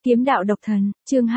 Kiếm đạo độc thần, chương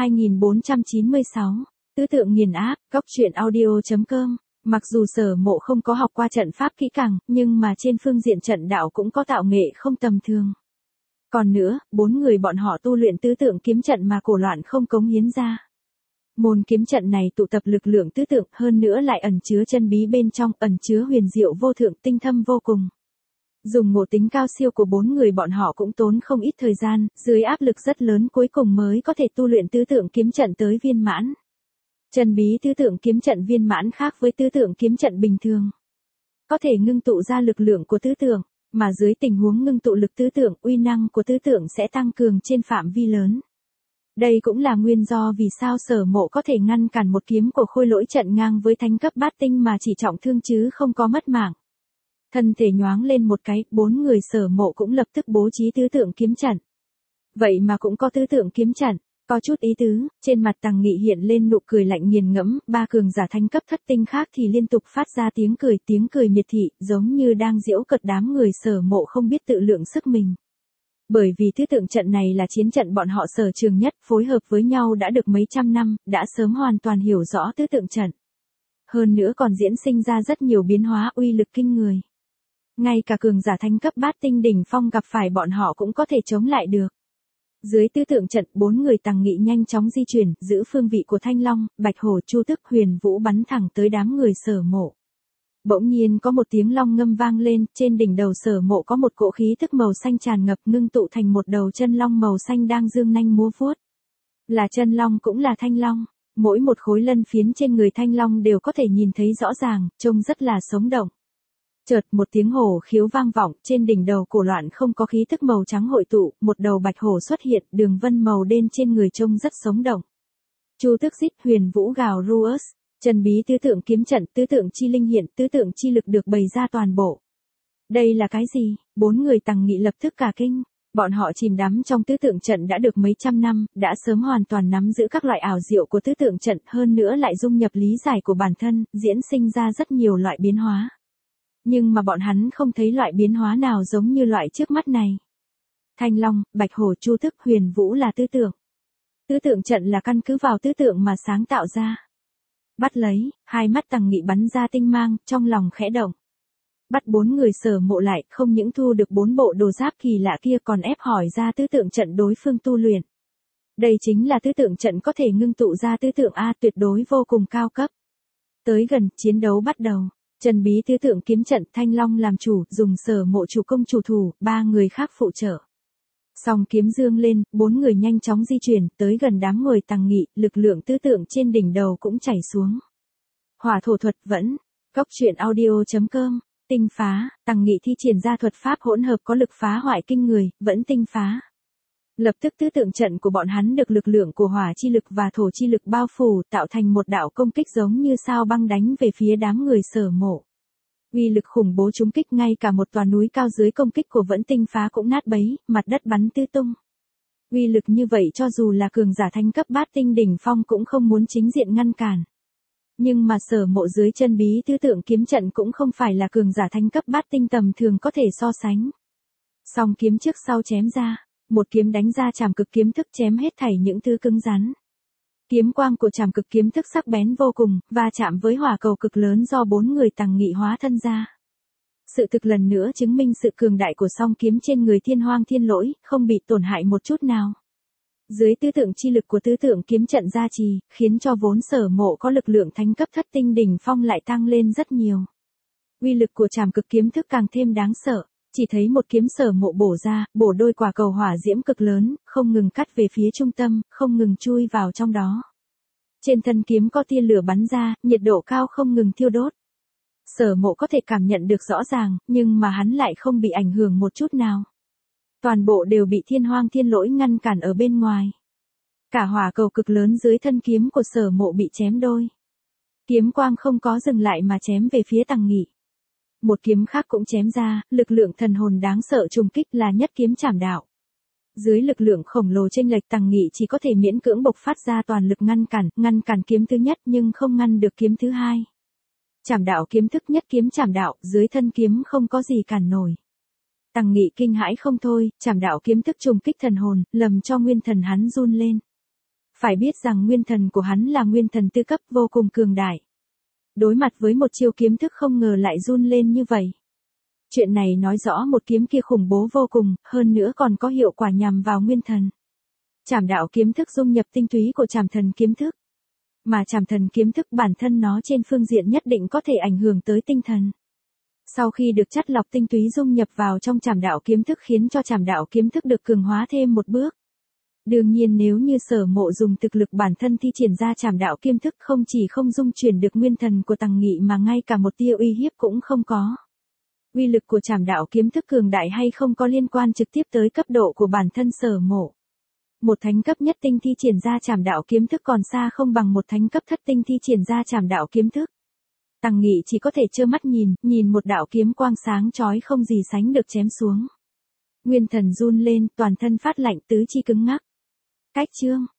2496, tứ tượng nghiền áp, góc truyện audio.com. Mặc dù Sở Mộ không có học qua trận pháp kỹ càng, nhưng mà trên phương diện trận đạo cũng có tạo nghệ không tầm thường. Còn nữa, 4 người bọn họ tu luyện tứ tượng kiếm trận mà cổ loạn không cống hiến ra. Môn kiếm trận này tụ tập lực lượng tứ tượng, hơn nữa lại ẩn chứa chân bí bên trong, ẩn chứa huyền diệu vô thượng, tinh thâm vô cùng. Dùng ngộ tính cao siêu của 4 người bọn họ cũng tốn không ít thời gian, dưới áp lực rất lớn cuối cùng mới có thể tu luyện tứ tượng kiếm trận tới viên mãn. Chân bí tứ tượng kiếm trận viên mãn khác với tứ tượng kiếm trận bình thường. Có thể ngưng tụ ra lực lượng của tứ tượng, mà dưới tình huống ngưng tụ lực tứ tượng, uy năng của tứ tượng sẽ tăng cường trên phạm vi lớn. Đây cũng là nguyên do vì sao Sở Mộ có thể ngăn cản một kiếm của Khôi Lỗi trận ngang với thánh cấp bát tinh mà chỉ trọng thương chứ không có mất mạng. Thân thể nhoáng lên một cái, 4 người Sở Mộ cũng lập tức bố trí tứ tượng kiếm trận. Vậy mà cũng có tứ tượng kiếm trận, có chút ý tứ, trên mặt Tằng Nghị hiện lên nụ cười lạnh nghiền ngẫm, 3 cường giả thánh cấp thất tinh khác thì liên tục phát ra tiếng cười miệt thị, giống như đang giễu cợt đám người Sở Mộ không biết tự lượng sức mình. Bởi vì tứ tượng trận này là chiến trận bọn họ sở trường nhất, phối hợp với nhau đã được mấy trăm năm, đã sớm hoàn toàn hiểu rõ tứ tượng trận. Hơn nữa còn diễn sinh ra rất nhiều biến hóa uy lực kinh người. Ngay cả cường giả thánh cấp bát tinh đỉnh phong gặp phải bọn họ cũng có thể chống lại được. Dưới tứ tượng trận, 4 người Tằng Nghị nhanh chóng di chuyển, giữ phương vị của Thanh Long, Bạch Hổ, Chu Tước, Huyền Vũ bắn thẳng tới đám người Sở Mộ. Bỗng nhiên có một tiếng long ngâm vang lên, trên đỉnh đầu Sở Mộ có một cỗ khí tức màu xanh tràn ngập ngưng tụ thành một đầu chân long màu xanh đang dương nanh múa vuốt. Là chân long cũng là thanh long, mỗi một khối lân phiến trên người thanh long đều có thể nhìn thấy rõ ràng, trông rất là sống động. Chợt một tiếng hổ khiếu vang vọng, trên đỉnh đầu cổ loạn không có khí tức màu trắng hội tụ, một đầu bạch hổ xuất hiện, đường vân màu đen trên người trông rất sống động. Chu Tước rít, Huyền Vũ gào Ruus, chân bí tứ tượng kiếm trận, tứ tượng chi linh hiện, tứ tượng chi lực được bày ra toàn bộ. Đây là cái gì? 4 người Tằng Nghị lập tức cả kinh. Bọn họ chìm đắm trong tứ tượng trận đã được mấy trăm năm, đã sớm hoàn toàn nắm giữ các loại ảo diệu của tứ tượng trận, hơn nữa lại dung nhập lý giải của bản thân, diễn sinh ra rất nhiều loại biến hóa. Nhưng mà bọn hắn không thấy loại biến hóa nào giống như loại trước mắt này. Thanh Long, Bạch Hổ, Chu Tước, Huyền Vũ là tứ tượng. Tứ tượng trận là căn cứ vào tứ tượng mà sáng tạo ra. Bắt lấy, hai mắt Tằng Nghị bắn ra tinh mang, trong lòng khẽ động. Bắt 4 người Sở Mộ lại, không những thu được 4 bộ đồ giáp kỳ lạ kia còn ép hỏi ra tứ tượng trận đối phương tu luyện. Đây chính là tứ tượng trận có thể ngưng tụ ra tứ tượng A, tuyệt đối vô cùng cao cấp. Tới gần, chiến đấu bắt đầu. Chân bí tứ tượng kiếm trận, Thanh Long làm chủ, dùng Sở Mộ chủ công chủ thủ, 3 người khác phụ trợ. Song kiếm dương lên, 4 người nhanh chóng di chuyển, tới gần đám người Tằng Nghị, lực lượng tứ tượng trên đỉnh đầu cũng chảy xuống. Hỏa thổ thuật vẫn, góc truyện audio.com, tinh phá, Tằng Nghị thi triển ra thuật pháp hỗn hợp có lực phá hoại kinh người, vẫn tinh phá. Lập tức tứ tượng trận của bọn hắn được lực lượng của hỏa chi lực và thổ chi lực bao phủ, tạo thành một đạo công kích giống như sao băng đánh về phía đám người Sở Mộ. Uy lực khủng bố trúng kích, ngay cả một tòa núi cao dưới công kích của vẫn tinh phá cũng nát bấy, mặt đất bắn tứ tung. Uy lực như vậy cho dù là cường giả thánh cấp bát tinh đỉnh phong cũng không muốn chính diện ngăn cản. Nhưng mà Sở Mộ dưới chân bí tứ tượng kiếm trận cũng không phải là cường giả thánh cấp bát tinh tầm thường có thể so sánh. Song kiếm trước sau chém ra, một kiếm đánh ra trảm cực kiếm thức chém hết thảy những thứ cứng rắn. Kiếm quang của trảm cực kiếm thức sắc bén vô cùng, va chạm với hỏa cầu cực lớn do 4 người Tằng Nghị hóa thân ra. Sự thực lần nữa chứng minh sự cường đại của song kiếm trên người Thiên Hoang Thiên Lỗi, không bị tổn hại một chút nào. Dưới tứ tượng chi lực của tứ tượng kiếm trận gia trì, khiến cho vốn Sở Mộ có lực lượng thánh cấp thất tinh đỉnh phong lại tăng lên rất nhiều. Uy lực của trảm cực kiếm thức càng thêm đáng sợ. Chỉ thấy một kiếm Sở Mộ bổ ra, bổ đôi quả cầu hỏa diễm cực lớn, không ngừng cắt về phía trung tâm, không ngừng chui vào trong đó. Trên thân kiếm có tia lửa bắn ra, nhiệt độ cao không ngừng thiêu đốt. Sở Mộ có thể cảm nhận được rõ ràng, nhưng mà hắn lại không bị ảnh hưởng một chút nào. Toàn bộ đều bị Thiên Hoang Thiên Lỗi ngăn cản ở bên ngoài. Cả hỏa cầu cực lớn dưới thân kiếm của Sở Mộ bị chém đôi. Kiếm quang không có dừng lại mà chém về phía Tằng Nghị. Một kiếm khác cũng chém ra, lực lượng thần hồn đáng sợ trùng kích là nhất kiếm trảm đạo. Dưới lực lượng khổng lồ chênh lệch, Tằng Nghị chỉ có thể miễn cưỡng bộc phát ra toàn lực ngăn cản kiếm thứ nhất nhưng không ngăn được kiếm thứ hai. Trảm đạo kiếm thức nhất kiếm trảm đạo, dưới thân kiếm không có gì cản nổi. Tằng Nghị kinh hãi không thôi, trảm đạo kiếm thức trùng kích thần hồn, lầm cho nguyên thần hắn run lên. Phải biết rằng nguyên thần của hắn là nguyên thần tư cấp vô cùng cường đại. Đối mặt với một chiêu kiếm thức không ngờ lại run lên như vậy. Chuyện này nói rõ một kiếm kia khủng bố vô cùng, hơn nữa còn có hiệu quả nhằm vào nguyên thần. Trảm đạo kiếm thức dung nhập tinh túy của trảm thần kiếm thức. Mà trảm thần kiếm thức bản thân nó trên phương diện nhất định có thể ảnh hưởng tới tinh thần. Sau khi được chắt lọc tinh túy dung nhập vào trong trảm đạo kiếm thức khiến cho trảm đạo kiếm thức được cường hóa thêm một bước. Đương nhiên nếu như Sở Mộ dùng thực lực bản thân thi triển ra trảm đạo kiếm thức không chỉ không dung chuyển được nguyên thần của Tằng Nghị mà ngay cả một tia uy hiếp cũng không có. Uy lực của trảm đạo kiếm thức cường đại hay không có liên quan trực tiếp tới cấp độ của bản thân Sở Mộ. Một thánh cấp nhất tinh thi triển ra trảm đạo kiếm thức còn xa không bằng một thánh cấp thất tinh thi triển ra trảm đạo kiếm thức. Tằng Nghị chỉ có thể trơ mắt nhìn một đạo kiếm quang sáng chói không gì sánh được chém xuống. Nguyên thần run lên, toàn thân phát lạnh tứ chi cứng ngắc. Cách chương